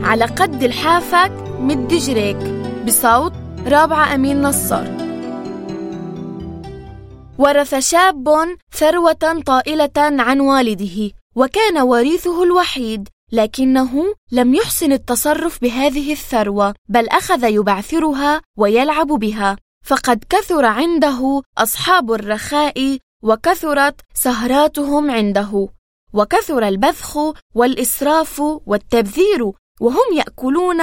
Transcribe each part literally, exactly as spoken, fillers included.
على قد لحافك مد جريك بصوت رابعة أمين نصار. ورث شاب ثروة طائلة عن والده، وكان وريثه الوحيد، لكنه لم يحسن التصرف بهذه الثروة، بل أخذ يبعثرها ويلعب بها، فقد كثر عنده أصحاب الرخاء وكثرت سهراتهم عنده، وكثر البذخ والإسراف والتبذير، وهم يأكلون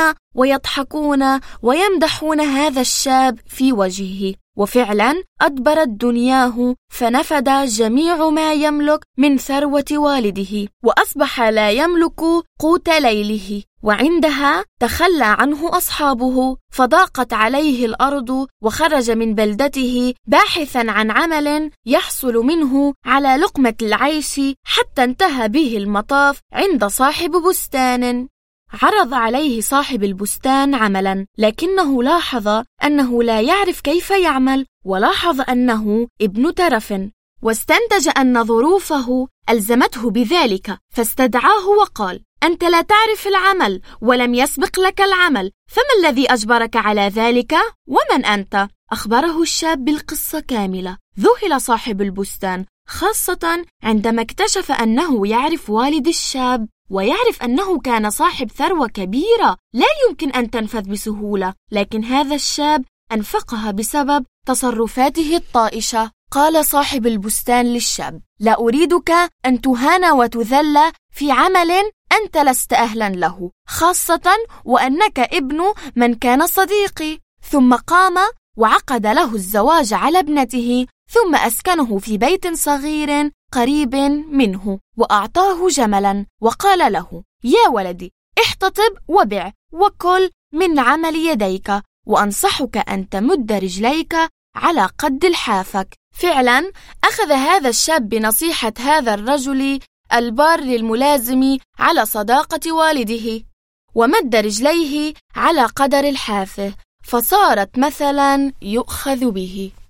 ويضحكون ويمدحون هذا الشاب في وجهه. وفعلا أدبرت دنياه، فنفد جميع ما يملك من ثروة والده، وأصبح لا يملك قوت ليله، وعندها تخلى عنه أصحابه، فضاقت عليه الأرض، وخرج من بلدته باحثا عن عمل يحصل منه على لقمة العيش، حتى انتهى به المطاف عند صاحب بستان. عرض عليه صاحب البستان عملا، لكنه لاحظ أنه لا يعرف كيف يعمل، ولاحظ أنه ابن ترف، واستنتج أن ظروفه ألزمته بذلك، فاستدعاه وقال: أنت لا تعرف العمل ولم يسبق لك العمل، فما الذي أجبرك على ذلك؟ ومن أنت؟ أخبره الشاب بالقصة كاملة. ذهل صاحب البستان، خاصة عندما اكتشف أنه يعرف والد الشاب، ويعرف أنه كان صاحب ثروة كبيرة لا يمكن أن تنفذ بسهولة، لكن هذا الشاب أنفقها بسبب تصرفاته الطائشة. قال صاحب البستان للشاب: لا أريدك أن تهان وتذل في عمل أنت لست أهلا له، خاصة وأنك ابن من كان صديقي. ثم قام وعقد له الزواج على ابنته، ثم أسكنه في بيت صغير قريب منه، وأعطاه جملا، وقال له: يا ولدي، احتطب وبع وكل من عمل يديك، وأنصحك أن تمد رجليك على قد لحافك. فعلا أخذ هذا الشاب بنصيحة هذا الرجل البار الملازم على صداقة والده، ومد رجليه على قدر لحافه، فصارت مثلا يؤخذ به.